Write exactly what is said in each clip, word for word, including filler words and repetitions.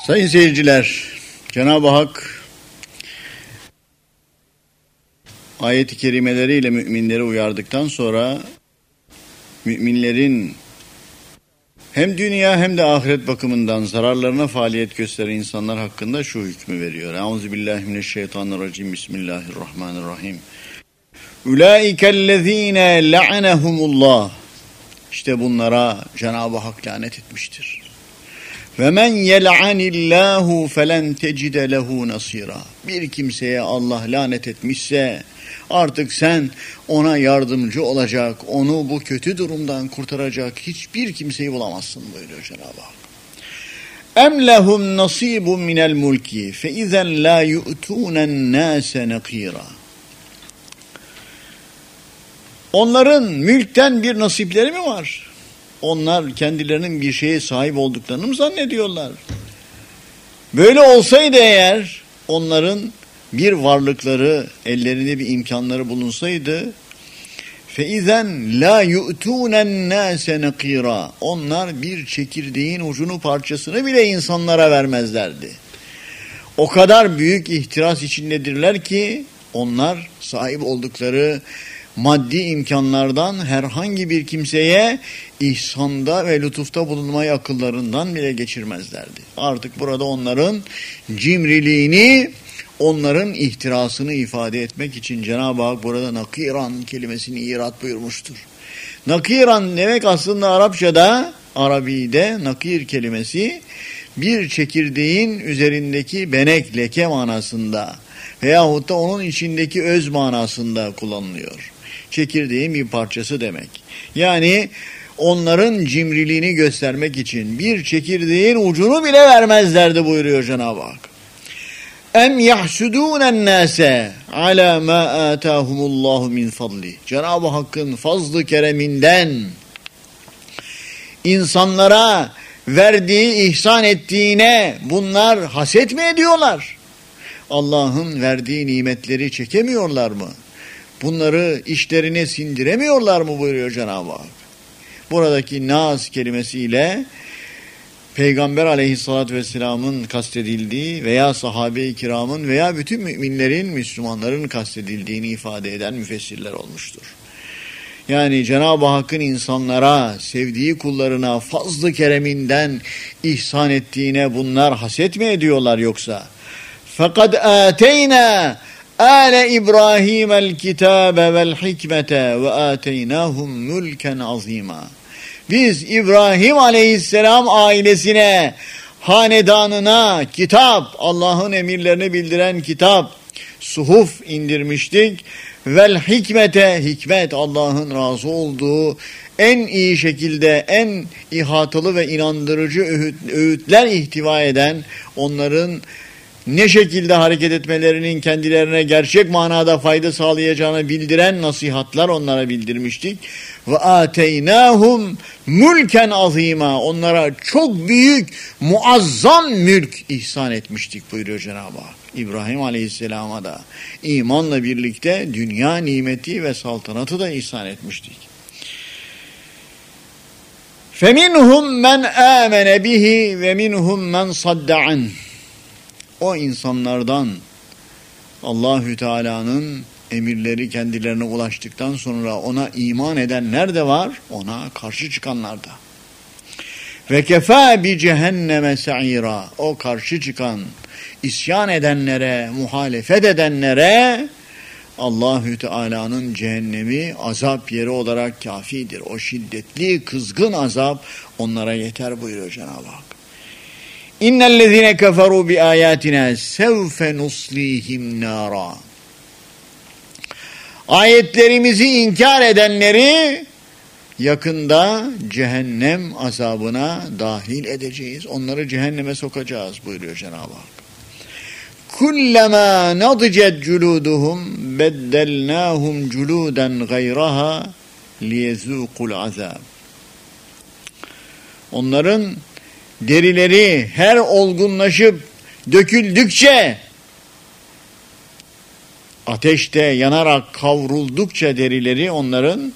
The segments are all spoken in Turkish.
Sayın seyirciler, Cenab-ı Hak ayet-i kerimeleriyle müminleri uyardıktan sonra müminlerin hem dünya hem de ahiret bakımından zararlarına faaliyet gösteren insanlar hakkında şu hükmü veriyor. Euzubillahimineşşeytanirracim. Bismillahirrahmanirrahim. Ulaikellezine la'anehumullah. İşte bunlara Cenab-ı Hak lanet etmiştir. Ve men yel'anillahu felen tecide lehu nasira. Bir kimseye Allah lanet etmişse artık sen ona yardımcı olacak, onu bu kötü durumdan kurtaracak hiçbir kimseyi bulamazsın buyuruyor Cenab-ı Hak. Em lehum nasibun minel mulki fe izen la yu'tunen nase nakira. Onların mülkten bir nasipleri mi var? Onlar kendilerinin bir şeye sahip olduklarını mı zannediyorlar? Böyle olsaydı eğer onların bir varlıkları, ellerinde bir imkanları bulunsaydı فَاِذَنْ لَا يُؤْتُونَ النَّاسَ نَقِيرًا. Onlar bir çekirdeğin ucunu parçasını bile insanlara vermezlerdi. O kadar büyük ihtiras içindedirler ki onlar sahip oldukları maddi imkanlardan herhangi bir kimseye ihsanda ve lütufta bulunmayı akıllarından bile geçirmezlerdi. Artık burada onların cimriliğini, onların ihtirasını ifade etmek için Cenab-ı Hak burada nakiran kelimesini irat buyurmuştur. Nakiran demek aslında Arapçada, Arabi'de nakir kelimesi bir çekirdeğin üzerindeki benek, leke manasında veyahut da onun içindeki öz manasında kullanılıyor. Çekirdeğin bir parçası demek. Yani onların cimriliğini göstermek için bir çekirdeğin ucunu bile vermezlerdi buyuruyor Cenab-ı Hak. Em yahsudûnen nâse alâ mâ âtâhumullâhu min fadli. Cenab-ı Hakk'ın fazlı kereminden insanlara verdiği, ihsan ettiğine bunlar haset mi ediyorlar? Allah'ın verdiği nimetleri çekemiyorlar mı? Bunları işlerine sindiremiyorlar mı buyuruyor Cenab-ı Hak. Buradaki naz kelimesiyle Peygamber aleyhissalatü vesselamın kastedildiği veya sahabe-i kiramın veya bütün müminlerin, Müslümanların kastedildiğini ifade eden müfessirler olmuştur. Yani Cenab-ı Hakk'ın insanlara, sevdiği kullarına fazlı kereminden ihsan ettiğine bunlar haset mi ediyorlar yoksa? Fakat ateyna ale İbrahim'el kitabe vel hikmete ve ateynahum mülken azima. Biz İbrahim aleyhisselam ailesine, hanedanına kitap, Allah'ın emirlerini bildiren kitap, suhuf indirmiştik. Vel hikmete, hikmet Allah'ın razı olduğu en iyi şekilde, en ihatalı ve inandırıcı öğüt, öğütler ihtiva eden, onların ne şekilde hareket etmelerinin kendilerine gerçek manada fayda sağlayacağını bildiren nasihatler onlara bildirmiştik. Ve ateynahum mülken azima. Onlara çok büyük, muazzam mülk ihsan etmiştik buyuruyor Cenab-ı Hak. İbrahim Aleyhisselam'a da imanla birlikte dünya nimeti ve saltanatı da ihsan etmiştik. Feminhum men amene bihi ve minhum men sadda'an. O insanlardan Allahü Teala'nın emirleri kendilerine ulaştıktan sonra ona iman edenler de var, ona karşı çıkanlar da. Ve kefâ bi cehenneme sa'ira. O karşı çıkan, isyan edenlere, muhalefet edenlere Allahü Teala'nın cehennemi azap yeri olarak kafidir. O şiddetli, kızgın azap onlara yeter buyuruyor Cenab-ı Hak. İnnellezîne keferû bi âyâtinâ sevfe nuslîhim nârâ. Ayetlerimizi inkar edenleri yakında cehennem azabına dahil edeceğiz. Onları cehenneme sokacağız buyuruyor Cenab-ı Hak. Kullama nadicet culuduhum beddelnahum culudan gayraha liyezûkul azab. Onların derileri her olgunlaşıp döküldükçe, ateşte yanarak kavruldukça derileri onların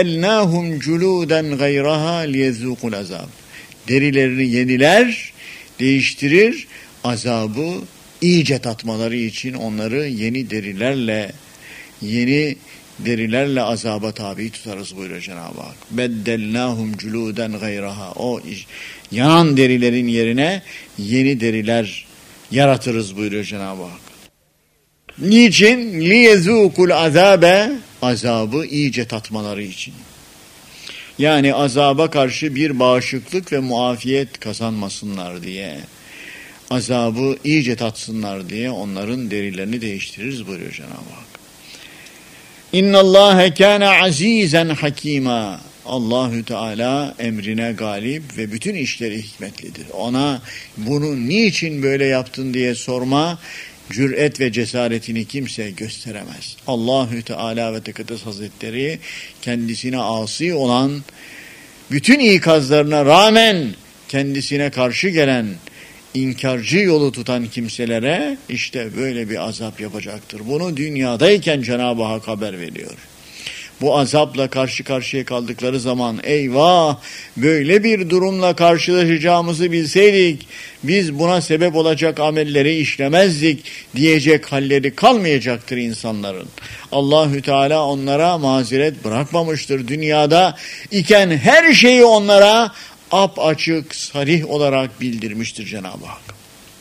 beddelnahum culuden gayraha liyezûkul azab. Derilerini yediler, değiştirir, azabı iyice tatmaları için onları yeni derilerle, yeni derilerle azaba tabi tutarız buyuruyor Cenab-ı Hak. Beddelnâhum culûden gayraha. O yanan derilerin yerine yeni deriler yaratırız buyuruyor Cenab-ı Hak. Niçin? Liyezûkul azâbe. Azabı iyice tatmaları için. Yani azaba karşı bir bağışıklık ve muafiyet kazanmasınlar diye. Azabı iyice tatsınlar diye onların derilerini değiştiririz buyuruyor Cenab-ı Hak. İnna Allahe kâne azîzen hakîmâ. Allahü Teala emrine galip ve bütün işleri hikmetlidir. Ona bunu niçin böyle yaptın diye sorma, cüret ve cesaretini kimse gösteremez. Allahü Teala ve Tekaddes Hazretleri kendisine asi olan, bütün ikazlarına rağmen kendisine karşı gelen, inkarcı yolu tutan kimselere işte böyle bir azap yapacaktır. Bunu dünyadayken Cenab-ı Hak haber veriyor. Bu azapla karşı karşıya kaldıkları zaman eyvah, böyle bir durumla karşılaşacağımızı bilseydik biz buna sebep olacak amelleri işlemezdik diyecek halleri kalmayacaktır insanların. Allahü Teala onlara mazeret bırakmamıştır. Dünyada iken her şeyi onlara apaçık, sarih olarak bildirmiştir Cenab-ı Hak.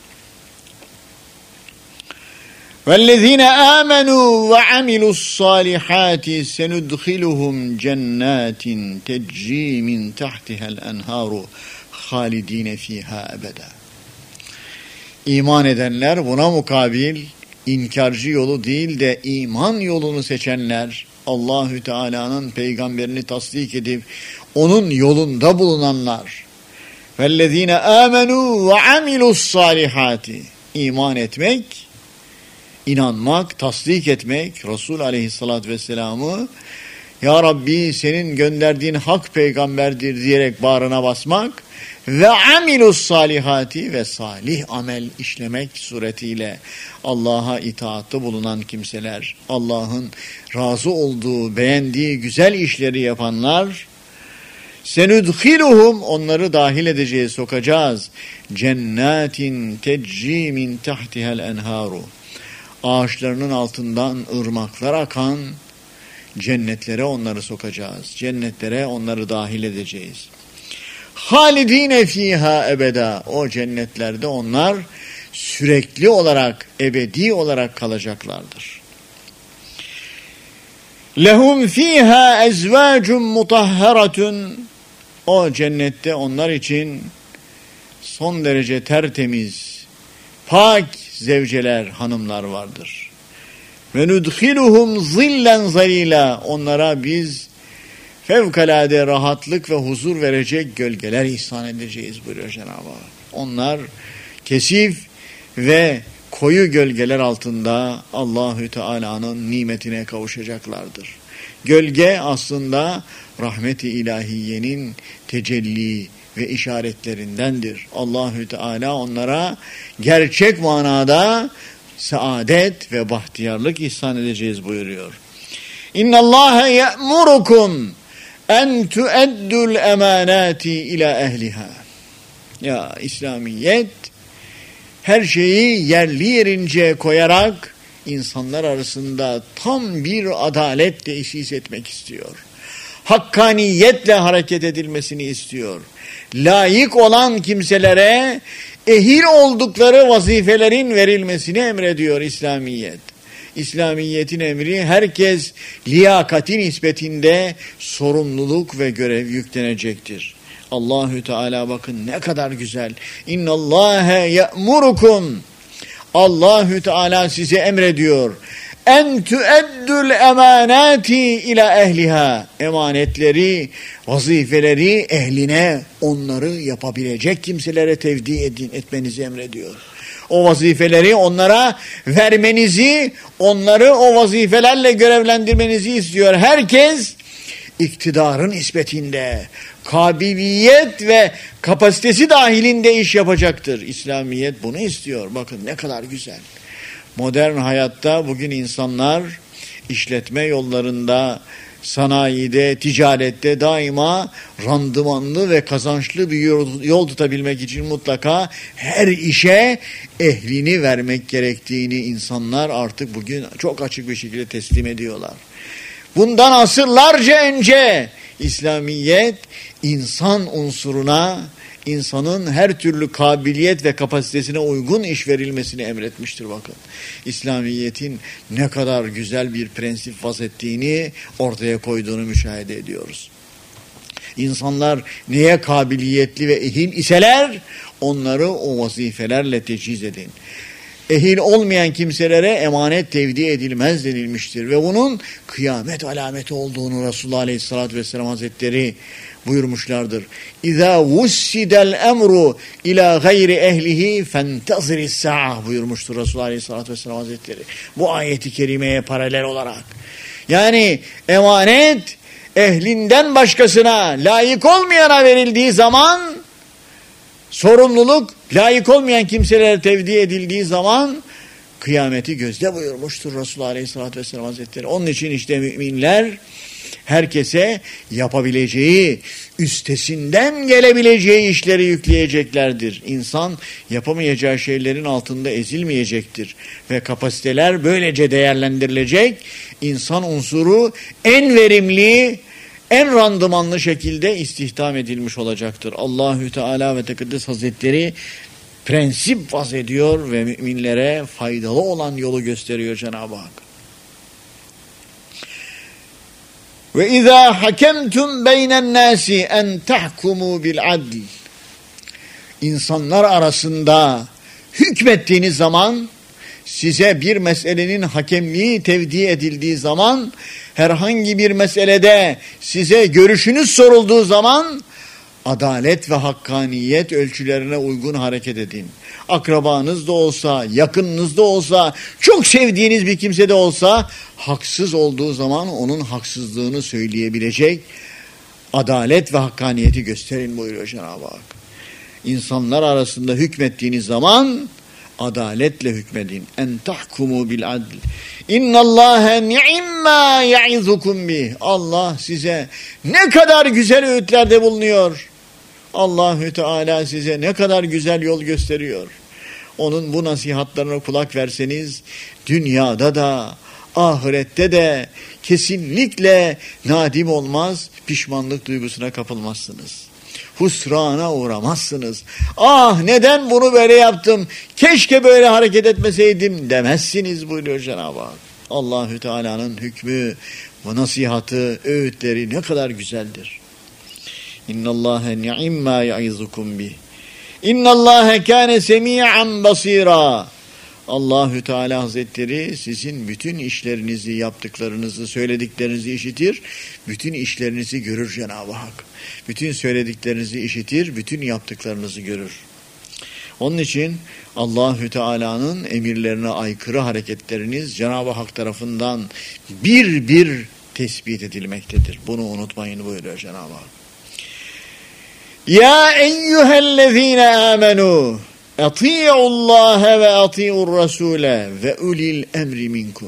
وَالَّذ۪ينَ آمَنُوا وَعَمِلُوا الصَّالِحَاتِ سَنُدْخِلُهُمْ جَنَّاتٍ تَجْرِي مِنْ تَحْتِهَا الْاَنْهَارُ خَالِد۪ينَ ف۪يهَا أَبَدًا. İman edenler, buna mukabil inkarcı yolu değil de iman yolunu seçenler, Allahü Teala'nın peygamberini tasdik edip onun yolunda bulunanlar. وَالَّذ۪ينَ آمَنُوا وَعَمِلُوا الصَّالِحَاتِ. İman etmek, İnanmak, tasdik etmek, Resul Aleyhisselatü Vesselam'ı Ya Rabbi senin gönderdiğin hak peygamberdir diyerek bağrına basmak ve amilus salihati ve salih amel işlemek suretiyle Allah'a itaatte bulunan kimseler, Allah'ın razı olduğu, beğendiği güzel işleri yapanlar, senudhiluhum, onları dahil edeceğiz, sokacağız, cennetin tecri min tahtihel enharu, ağaçlarının altından ırmaklar akan cennetlere onları sokacağız. Cennetlere onları dahil edeceğiz. Halidine fiha ebeda. O cennetlerde onlar sürekli olarak, ebedi olarak kalacaklardır. Lehum fiha ezvacun mutahharatun. O cennette onlar için son derece tertemiz, pak zevceler, hanımlar vardır. Ve nudhiluhum zillen zalila. Onlara biz fevkalade rahatlık ve huzur verecek gölgeler ihsan edeceğiz buyuruyor Cenab-ı Hak. Onlar kesif ve koyu gölgeler altında Allahü Teala'nın nimetine kavuşacaklardır. Gölge aslında rahmet-i ilahiyenin tecelli ve işaretlerindendir. Allahü Teala onlara gerçek manada saadet ve bahtiyarlık ihsan edeceğiz buyuruyor. İnna Allaha ya'murukum en tu'addul emanati ila ehliha. Ya İslamiyet her şeyi yerli yerince koyarak insanlar arasında tam bir adalet tesis etmek istiyor. Hakkaniyetle hareket edilmesini istiyor. Layık olan kimselere ehil oldukları vazifelerin verilmesini emrediyor İslamiyet. İslamiyet'in emri herkes liyakati nispetinde sorumluluk ve görev yüklenecektir. Allahü Teala bakın ne kadar güzel. İnnallâhe ye'murukum. Allahü Teala size emrediyor. En tu'eddül emanati ila ehliha. Emanetleri, vazifeleri ehline, onları yapabilecek kimselere tevdi edin, etmenizi emrediyor. O vazifeleri onlara vermenizi, onları o vazifelerle görevlendirmenizi istiyor. Herkes iktidarın nispetinde, kabiliyet ve kapasitesi dahilinde iş yapacaktır. İslamiyet bunu istiyor. Bakın ne kadar güzel. Modern hayatta bugün insanlar işletme yollarında sanayide, ticarette daima randımanlı ve kazançlı bir yol, yol tutabilmek için mutlaka her işe ehlini vermek gerektiğini insanlar artık bugün çok açık bir şekilde teslim ediyorlar. Bundan asırlarca önce İslamiyet insan unsuruna, insanın her türlü kabiliyet ve kapasitesine uygun iş verilmesini emretmiştir bakın. İslamiyet'in ne kadar güzel bir prensip vazettiğini ortaya koyduğunu müşahede ediyoruz. İnsanlar neye kabiliyetli ve ehil iseler onları o vazifelerle teçhiz edin. Ehil olmayan kimselere emanet tevdi edilmez denilmiştir ve bunun kıyamet alameti olduğunu Resulullah Aleyhisselatü Vesselam Hazretleri buyurmuşlardır. İzâ vussidel emru ilâ gayri ehlihi fentaziri's sa'ah buyurmuştur Resulullah Aleyhisselatü Vesselam Hazretleri. Bu ayeti kerimeye paralel olarak. Yani emanet ehlinden başkasına, layık olmayana verildiği zaman, sorumluluk layık olmayan kimselere tevdi edildiği zaman kıyameti gözde buyurmuştur Resulullah Aleyhisselatü Vesselam Hazretleri. Onun için işte müminler herkese yapabileceği, üstesinden gelebileceği işleri yükleyeceklerdir. İnsan yapamayacağı şeylerin altında ezilmeyecektir. Ve kapasiteler böylece değerlendirilecek. İnsan unsuru en verimli, en randımanlı şekilde istihdam edilmiş olacaktır. Allahü Teala ve Tekaddes Hazretleri prensip vaz ediyor ve müminlere faydalı olan yolu gösteriyor Cenab-ı Hak. Ve izâ hakemtum beynen nâsi en tahkumu bil adl. İnsanlar arasında hükmettiğiniz zaman, size bir meselenin hakemliği tevdi edildiği zaman, herhangi bir meselede size görüşünüz sorulduğu zaman, adalet ve hakkaniyet ölçülerine uygun hareket edin. Akrabanız da olsa, yakınınız da olsa, çok sevdiğiniz bir kimse de olsa, haksız olduğu zaman onun haksızlığını söyleyebilecek adalet ve hakkaniyeti gösterin buyuruyor Cenab-ı Hak. İnsanlar arasında hükmettiğiniz zaman adaletle hükmedin. En tahkumu bil adl. İnnallâhe ni'imma ya'izukum bih. Allah size ne kadar güzel öğütlerde bulunuyor. Allahü Teala size ne kadar güzel yol gösteriyor. Onun bu nasihatlarına kulak verseniz dünyada da ahirette de kesinlikle nadim olmaz, pişmanlık duygusuna kapılmazsınız. Husrana uğramazsınız. Ah neden bunu böyle yaptım, keşke böyle hareket etmeseydim demezsiniz buyuruyor Cenab-ı Hak. Allahü Teala'nın hükmü ve nasihatı, öğütleri ne kadar güzeldir. İnnallâhe ni'imma ya'izukum bih. İnnallâhe kâne semî'an basîrâ. Allahü Teala Hazretleri sizin bütün işlerinizi, yaptıklarınızı, söylediklerinizi işitir. Bütün işlerinizi görür Cenab-ı Hak. Bütün söylediklerinizi işitir, bütün yaptıklarınızı görür. Onun için Allahü Teala'nın emirlerine aykırı hareketleriniz Cenab-ı Hak tarafından bir bir tespit edilmektedir. Bunu unutmayın buyuruyor Cenab-ı Hak. Ya eyyühellezine amenu ati'ullâhe ve ati'ur rasûle ve ulil emri minkum.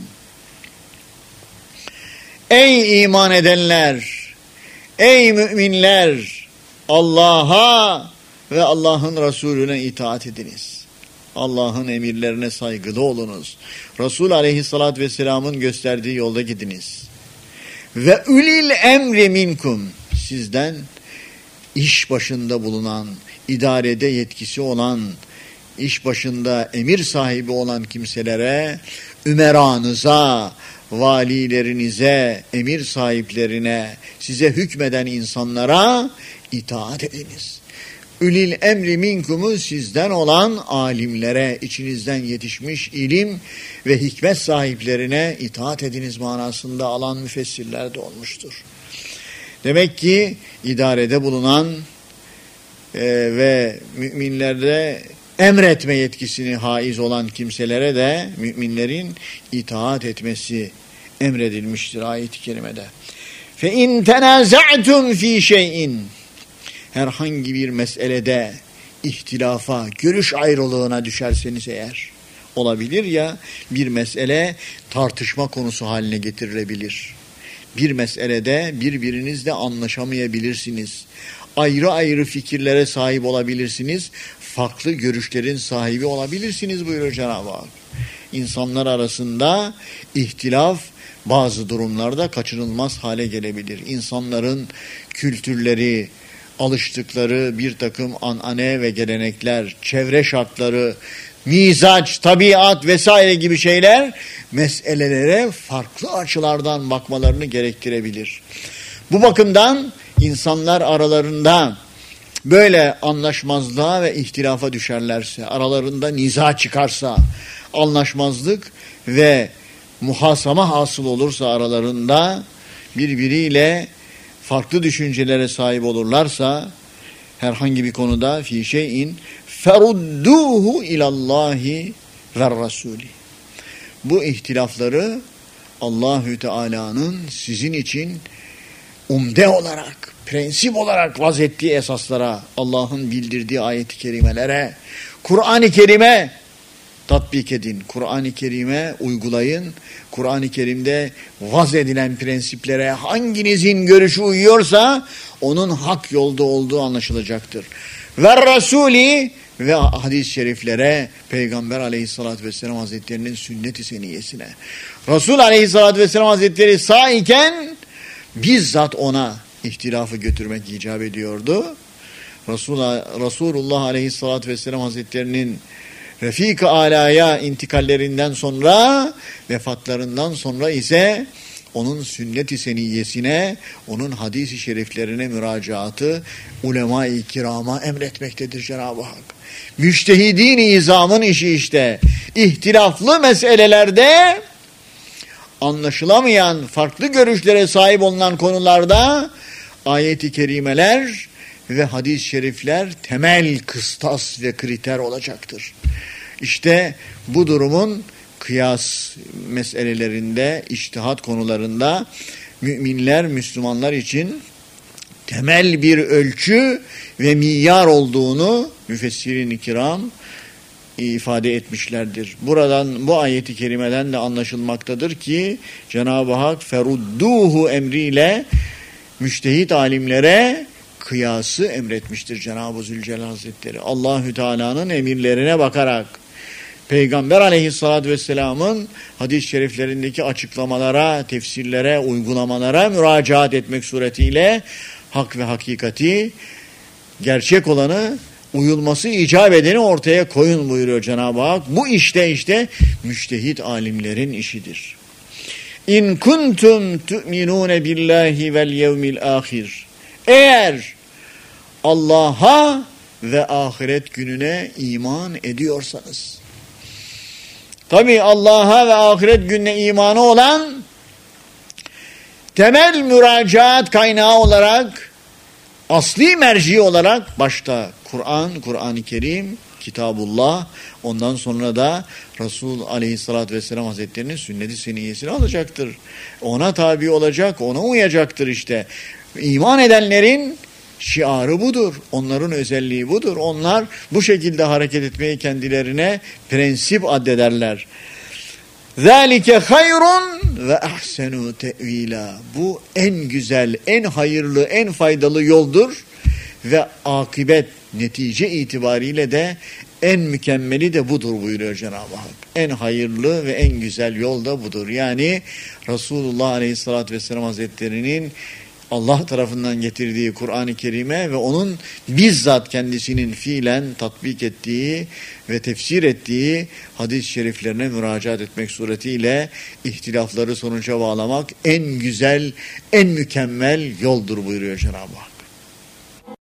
Ey iman edenler, ey müminler, Allah'a ve Allah'ın Resulüne itaat ediniz. Allah'ın emirlerine saygılı olunuz. Resul Aleyhisselatü Vesselam'ın gösterdiği yolda gidiniz. Ve ulil emri minkum, sizden iş başında bulunan, idarede yetkisi olan, iş başında emir sahibi olan kimselere, ümeranıza, valilerinize, emir sahiplerine, size hükmeden insanlara itaat ediniz. Ülil emri minkumu sizden olan alimlere, içinizden yetişmiş ilim ve hikmet sahiplerine itaat ediniz manasında alan müfessirler de olmuştur. Demek ki idarede bulunan e, ve müminlerde emretme yetkisini haiz olan kimselere de müminlerin itaat etmesi emredilmiştir ayet-i kerimede. Fe in tenaza'tum fi şey'in, herhangi bir meselede ihtilafa, görüş ayrılığına düşerseniz eğer, olabilir ya bir mesele tartışma konusu haline getirilebilir. bir meselede birbirinizle anlaşamayabilirsiniz. Ayrı ayrı fikirlere sahip olabilirsiniz. Farklı görüşlerin sahibi olabilirsiniz buyuruyor Cenab-ı Hak. İnsanlar arasında ihtilaf bazı durumlarda kaçınılmaz hale gelebilir. İnsanların kültürleri, alıştıkları bir takım anane ve gelenekler, çevre şartları, mizaç, tabiat vesaire gibi şeyler meselelere farklı açılardan bakmalarını gerektirebilir. Bu bakımdan insanlar aralarında böyle anlaşmazlığa ve ihtilafa düşerlerse, aralarında niza çıkarsa, anlaşmazlık ve muhasama hasıl olursa aralarında, birbiriyle farklı düşüncelere sahip olurlarsa herhangi bir konuda fi şeyin ferudduhu ilallahi ve rasuli. Bu ihtilafları Allahü Teala'nın sizin için umde olarak, prensip olarak vazettiği esaslara, Allah'ın bildirdiği ayet-i kerimelere, Kur'an-ı Kerim'e tatbik edin. Kur'an-ı Kerim'e uygulayın. Kur'an-ı Kerim'de vaz edilen prensiplere hanginizin görüşü uyuyorsa onun hak yolda olduğu anlaşılacaktır. Ve Rasuli ve hadis-i şeriflere, Peygamber aleyhissalatü vesselam hazretlerinin sünnet-i seniyesine. Resul aleyhissalatü vesselam hazretleri sağ iken bizzat ona ihtilafı götürmek icap ediyordu. Resulullah, Resulullah aleyhissalatü vesselam hazretlerinin Refik-i Alâ'ya intikallerinden sonra, vefatlarından sonra ise onun sünnet-i seniyyesine, onun hadis-i şeriflerine müracaatı ulema-i kirama emretmektedir Cenab-ı Hak. Müştehidin-i izamın işi işte. İhtilaflı meselelerde, anlaşılamayan, farklı görüşlere sahip olunan konularda ayet-i kerimeler ve hadis-i şerifler temel kıstas ve kriter olacaktır. İşte bu durumun kıyas meselelerinde, içtihat konularında müminler, Müslümanlar için temel bir ölçü ve miyar olduğunu müfessirin-i kiram ifade etmişlerdir. Buradan, bu ayeti kerimeden de anlaşılmaktadır ki Cenab-ı Hak ferudduhu emriyle müştehit alimlere kıyası emretmiştir Cenab-ı Zülcelal Hazretleri. Allahü Teala'nın emirlerine bakarak, Peygamber aleyhissalatü vesselamın hadis-i şeriflerindeki açıklamalara, tefsirlere, uygulamalara müracaat etmek suretiyle hak ve hakikati, gerçek olanı, uyulması icap edeni ortaya koyun buyuruyor Cenab-ı Hak. Bu işte işte müştehit alimlerin işidir. İn kuntum tu'minune billahi vel yevmil ahir. Eğer Allah'a ve ahiret gününe iman ediyorsanız. Tabi Allah'a ve ahiret gününe imanı olan temel müracaat kaynağı olarak, asli merci olarak başta Kur'an, Kur'an-ı Kerim, Kitabullah, ondan sonra da Resul aleyhissalatü vesselam hazretlerinin sünnet-i seniyyesini alacaktır. Ona tabi olacak, ona uyacaktır işte. İman edenlerin şiarı budur. Onların özelliği budur. Onlar bu şekilde hareket etmeyi kendilerine prensip addederler. ذَٰلِكَ خَيْرٌ ve ahsenu tevila. Bu en güzel, en hayırlı, en faydalı yoldur ve akibet, netice itibariyle de en mükemmeli de budur buyuruyor Cenab-ı Hak. En hayırlı ve en güzel yol da budur. Yani Resulullah Aleyhisselatü Vesselam Hazretleri'nin Allah tarafından getirdiği Kur'an-ı Kerim'e ve onun bizzat kendisinin fiilen tatbik ettiği ve tefsir ettiği hadis-i şeriflerine müracaat etmek suretiyle ihtilafları sonuca bağlamak en güzel, en mükemmel yoldur buyuruyor Cenab-ı Hak.